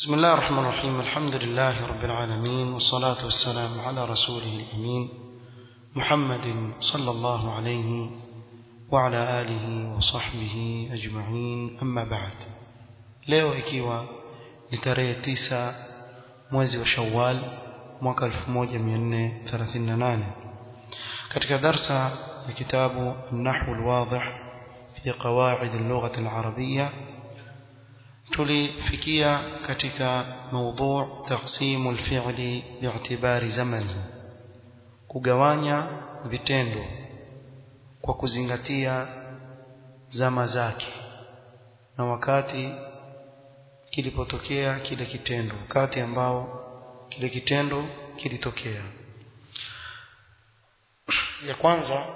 بسم الله الرحمن الرحيم. الحمد لله رب العالمين، والصلاة والسلام على رسوله الأمين محمد صلى الله عليه وعلى آله وصحبه أجمعين. أما بعد، leo ikiwa ni tarehe 9 mwezi wa Shawwal mwaka 1438 katika darsa ya kitabu An-Nahwu al-Wadih fi Qawaid al-Lugha al-Arabiyya tulifikia katika mada taqsim al-fi'li bi'tibari zamani, kugawanya vitendo kwa kuzingatia zama zake na wakati kilipotokea kile kitendo, wakati ambao kile kitendo kilitokea. Ya kwanza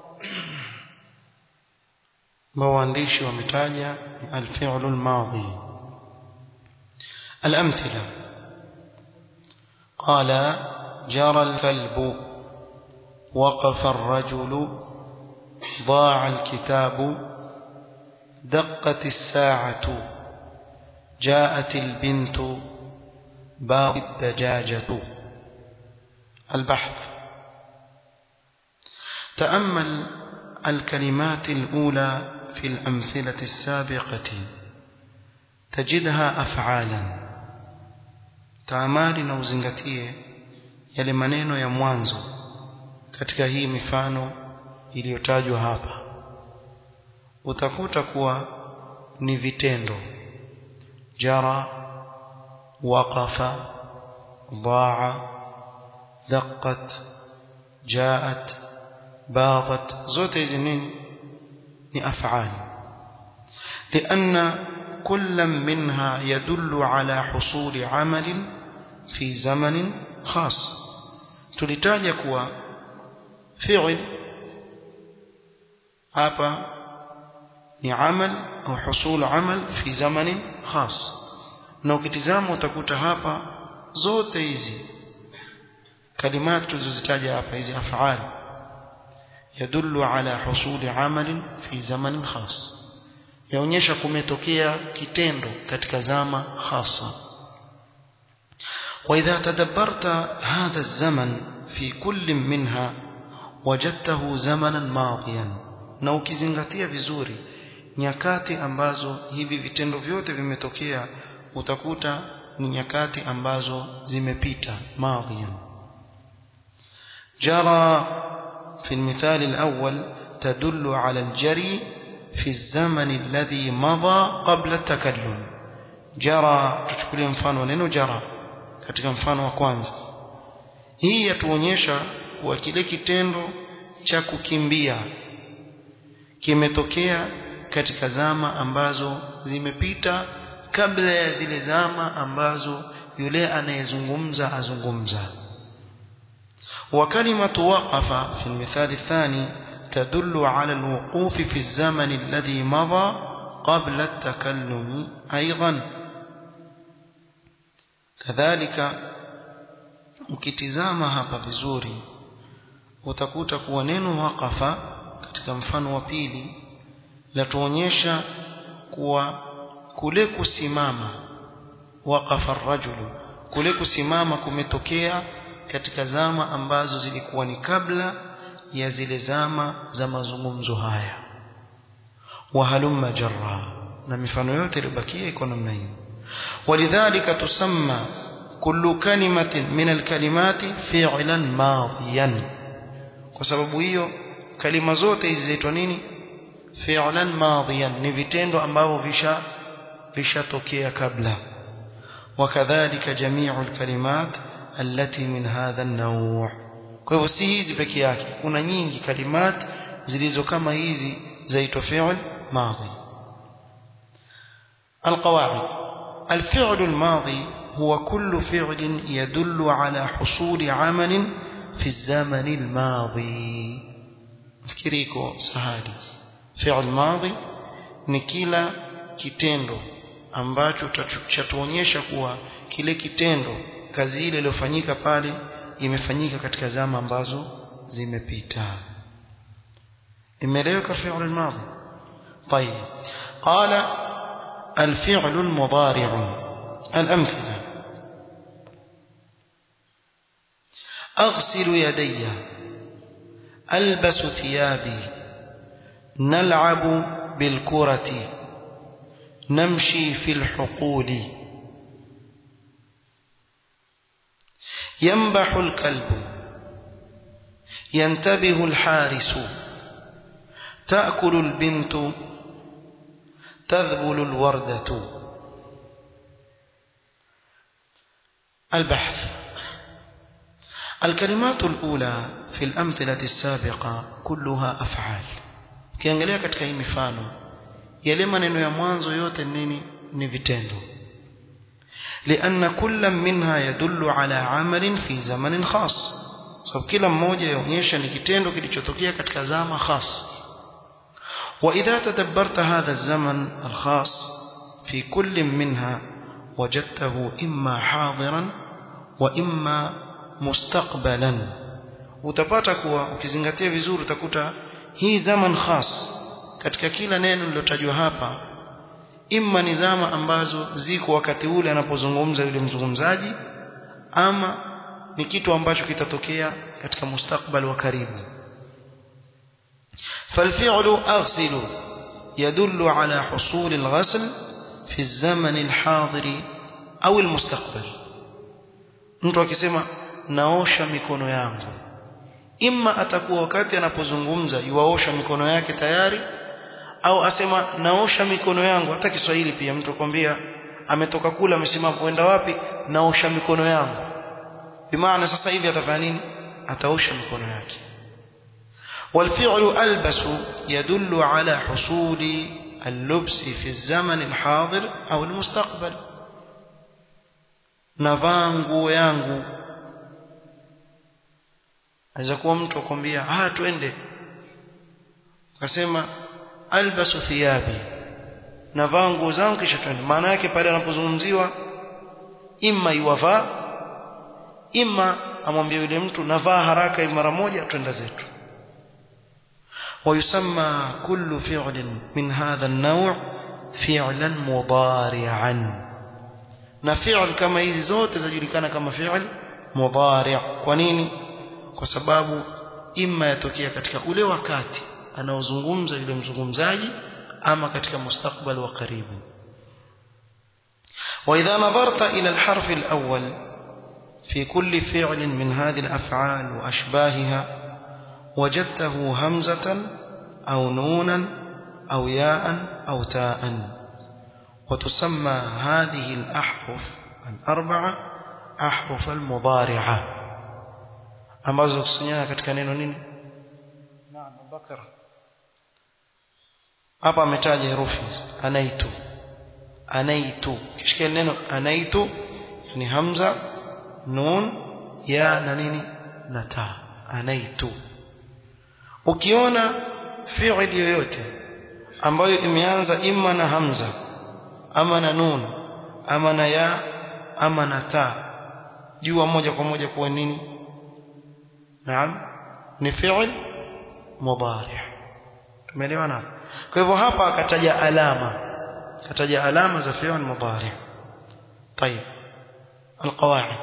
maandishi wametaja al-fi'lu al-madhi. الأمثلة: قال جرى الكلب، وقف الرجل، ضاع الكتاب، دقت الساعة، جاءت البنت، باضت الدجاجة. البحث: تأمل الكلمات الأولى في الأمثلة السابقة تجدها أفعالا. taamali na uzingatie yale maneno ya mwanzo katika hii mifano iliyotajwa hapa, utakuta kuwa ni vitendo: jara, waqafa, ضاع, دقت, جاءت, باضت. zote hizi ni af'al, لأن كل منها يدل على حصول عمل في زمن خاص. tulitaja kuwa fi'l hapa ni amal au husul amal fi zamanin khas, na ukitizama utakuta hapa zote hizi kalimatu tulizozitaja hapa, hizi af'al yadullu ala husuli amal fi zamanin khas, yaonyesha kumetokea kitendo katika zama khasa. وإذا تدبرت هذا الزمن في كل منها وجدته زمنا ماضيا, na ukizingatia vizuri nyakati ambazo hivi vitendo vyote vimetokea utakuta ni nyakati ambazo zimepita, ماضيا. جرى في المثال الأول تدل على الجري في الزمن الذي مضى قبل التكلم. جرى tuchukulie mfano neno jara katika mfano wa kwanza, hii yatuonyesha kuwa kile kitendo cha kukimbia kimetokea katika zama ambazo zimepita kabla ya zile zama ambazo yule anayezungumza azungumza. wa kalimatu waqafa fi al-mithal ath-thani تدل على الوقوف في الزمن الذي مضى قبل التكلم أيضا. كذلك ukitizama hapa vizuri utakuta kuwa neno waqafa katika mfano wa pili latuonyesha kuwa kule kusimama, waqafa ar-rajulu, kule kusimama kumetokea katika zama ambazo zilikuwa ni kabla ya zile zama za mazungumzo haya. wa halumma jarra, na mifano yote iliyobakia iko namna hiyo. walidhalika tusamma kullu kalimatin min alkalimati fi'lan madiyan, kwa sababu hiyo kalima zote hizi zaitwa nini? fi'lan madiyan, ni vitendo ambavyo vishatokea kabla. wakadhalika jami'u alkalimat allati min hadha an-naw'. kwa hivyo si hizi peke yake, kuna nyingi kalimat zilizo kama hizi zaitwa fi'l madhi. القواعد: الفعل الماضي هو كل فعل يدل على حصول عمل في الزمن الماضي. fikiriko sahali, fi'l madhi ni kila kitendo ambacho chatuonyesha kuwa kile kitendo, kazi ile iliyofanyika pale imefanyika katika zama ambazo zimepita. imeleweka fi'l al-madhi. طيب، قال الفعل المضارع الأمثلة: أغسل يدي، ألبس ثيابي، نلعب بالكرة، نمشي في الحقول، ينبح الكلب، ينتبه الحارس، تأكل البنت، تذبل الوردة. البحث: الكلمات الأولى في الأمثلة السابقة كلها أفعال. ukiangalia katika hii mifano yale maneno ya mwanzo yote ni vitendo, لأن كل منها يدل على عمل في زمن خاص. sababu kila mmoja yaonyesha ni kitendo kilichotokea katika zama khas. وإذا تدبرت هذا الزمن الخاص في كل منها وجدته إما حاضرا وإما مستقبلا. utapata kuwa ukizingatia vizuri utakuta hii zaman khas katika kila neno lilotajwa hapa imma ni zama ambazo ziko wakati ule anapozungumza yule mzungumzaji, ama ni kitu ambacho kitatokea katika mustakbal wa karibu. فالفعل أغسل يدل على حصول الغسل في الزمن الحاضر أو المستقبل. mtu akisema naosha mikono yangu, imma atakuwa wakati anapozungumza yuaosha mikono yake tayari, au asema naosha mikono yangu. hata Kiswahili pia mtu akwambia ametoka kula amesimama kwenda wapi, naosha mikono yangu, bimaana sasa hivi atafanya nini, ataosha mikono yake. والفعل ألبس يدل على حصول اللبس في الزمن الحاضر أو المستقبل. navaa nguo yangu, aweza kuwa mtu akwambia twende, akasema albasu thiyabi, navaa nguo zangu kisha twende. maana yake pale anapozungumziwa imma yuwavaa, imma amwambie yule mtu navaa haraka mara moja twenda zetu. ويسمى كل فعل من هذا النوع فعلا مضارعا. na fi'l kama hizi zote zajulikana kama fi'l mudari'. kwa nini? kwa sababu imma yatokea katika ule wakati anaozungumza yule mzungumzaji, ama katika mustakbal wa karibu. وإذا نظرت إلى الحرف الأول في كل فعل من هذه الأفعال وأشباهها وجدته همزة أو نونا أو ياء أو تاء. وتسمى هذه الأحرف الأربعة أحرف المضارعة. ambazo kusanyana katika neno nini? Naam, Abubakar hapa ametaja herufi anaitu, anaitu. kisha neno anaitu ni hamza, nun, ya na nini na ta. anaitu. ukiona fi'il yoyote ambayo imeanza imma na hamza, ama na nun, ama na ya, ama na ta, jua moja kwa moja kwa nini? naam, ni fi'il mudari'. tumeelewana? kwa hivyo hapa akataja alama za fi'il mudari'. طيب القواعد: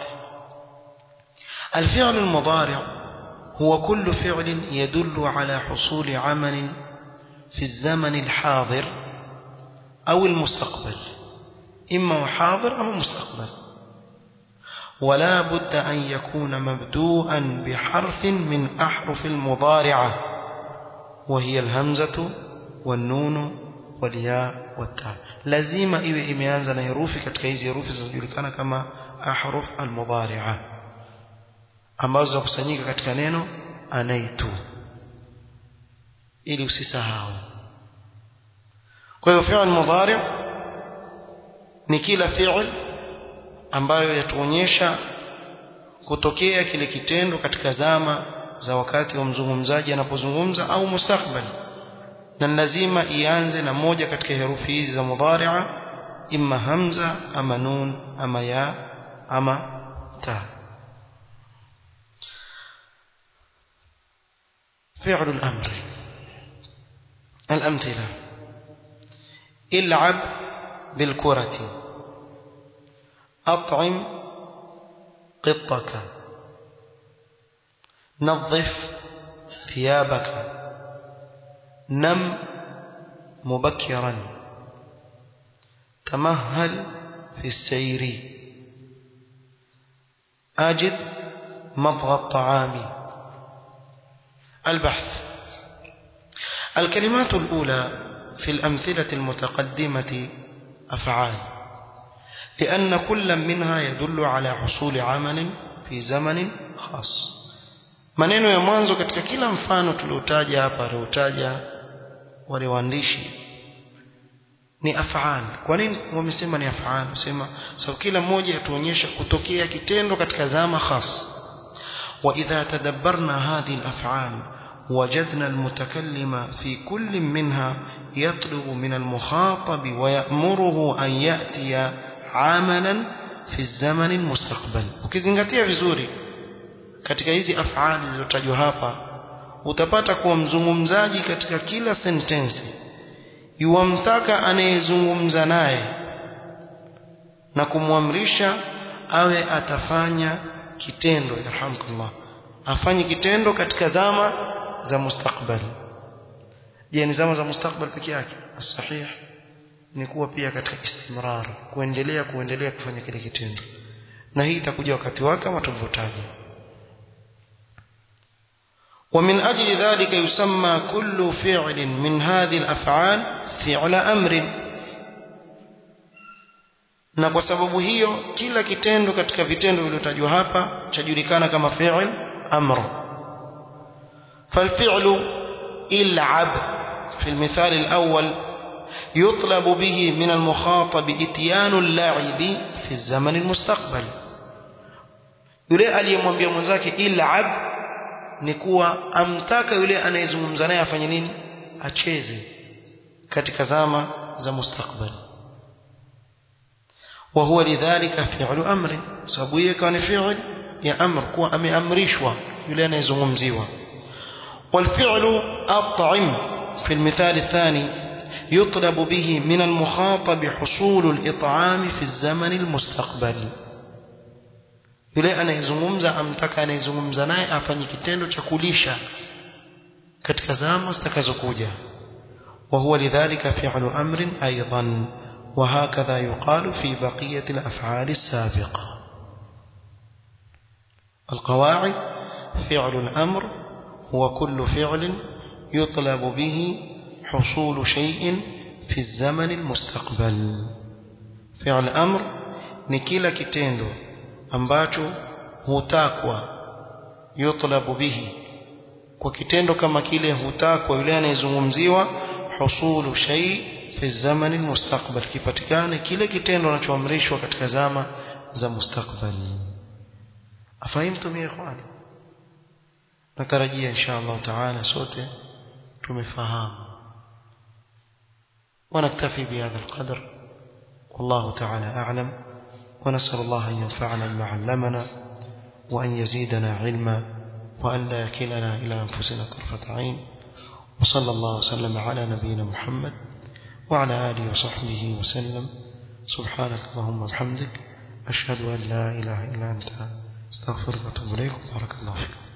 الفعل المضارع هو كل فعل يدل على حصول عمل في الزمن الحاضر أو المستقبل، إما حاضر أو مستقبل، ولا بد أن يكون مبدوءا بحرف من أحرف المضارعة، وهي الهمزة والنون والياء والتاء. لازم إيوه إميانزا نيروفي كتكيز يروفي زيولكنا كما أحرف المضارعة ambazo kusanyika katika neno anaitu, ili usisahau. kwa hiyo fi'l mudhari' ni kila fi'l ambayo yatuonyesha kutokea kile kitendo katika zama za wakati wa mzungumzaji anapozungumza au mustakbal, na lazima ianze na moja katika herufi hizi za mudhari'a, imma hamza ama nun ama ya ama ta. فعل الأمر. الأمثلة: العب بالكرة، أطعم قطك، نظف ثيابك، نم مبكرا، تمهل في السير، أجد مضغ الطعام. البحث. الكلمات الأولى في الأمثلة المتقدمة أفعال، لأن كل منها يدل على حصول عمل في زمن خاص. maneno ya mwanzo katika kila mfano tuliotaja hapa, tuliotaja wale waandishi, ni af'al. Kwa nini wamesema ni af'al? Wasema sababu kila mmoja yatuonyesha kutokea kitendo katika zama khas. wa idha tadabbarna hadhihi al-af'al wajadna al-mutakallima fi kulli minha yatlubu min al-mukhatab wa ya'muruhu an ya'tiya 'amalan fi az-zaman al-mustaqbal. Ukizingatia vizuri katika hizi af'ali zilizotajwa hapa, utapata kuwa mzungumzaji katika kila sentensi yuamtaka anayezungumza naye na kumwamrisha awe atafanya kitendo, yarhamkallah, afanye kitendo katika zama za mustakbali. Je, ni zama za mustakbali pekee yake? As-sahih ni kuwa pia katika istimrar, kuendelea kufanya kile kitendo, na hii itakuja wakati wake kama tulivyotaja. ومن أجل ذلك يسمى كل فعل من هذه الأفعال فعل أمر. na kwa sababu hiyo kila kitendo katika vitendo vilivyotajwa hapa chajulikana kama fi'l amr. فالفعل العب في المثال الأول يطلب به من المخاطب اتيان اللعب في الزمن المستقبل. yule aliyemwambia mwenzake il'ab ni kuwa amtaka yule anayezungumza naye afanye nini? Acheze katika zama za mustakbali. wa huwa lidhalika fi'lu amri, sababu hiyo kama ni fi'l ya amr, kuwa ameamrishwa yule anayezungumziwa. والفعل أطعم في المثال الثاني يطلب به من المخاطب حصول الإطعام في الزمن المستقبلي. yule anayezungumza amtaka anayezungumza naye afanye kitendo cha kulisha katika zama zitakazokuja. وهو لذلك فعل أمر أيضا، وهكذا يقال في بقية الأفعال السابقة. القواعد: فعل الأمر هو كل فعل يطلب به حصول شيء في الزمن المستقبل. فعل أمر ni kila kitendo ambacho hutakwa, yutlabu bihi, kwa kitendo kama kile hutakwa yule anayezungumziwa, husulu shay fi zaman almustaqbal, kipatikane kile kitendo anachoamrishwa katika zama za mustakbali. Afahamtum ya ikhwani? natarajia insha Allah taala sote tumefahamu. ونكتفي بهذا القدر والله تعالى أعلم، ونسأل الله أن ينفعنا بما علمنا وأن يزيدنا علما وأن لا يكلنا إلى أنفسنا طرفة عين. وصلى الله وسلم على نبينا محمد وعلى آله وصحبه وسلم. سبحانك اللهم وبحمدك، أشهد أن لا إله إلا أنت، استغفرك وأتوب إليك. بارك الله فيكم.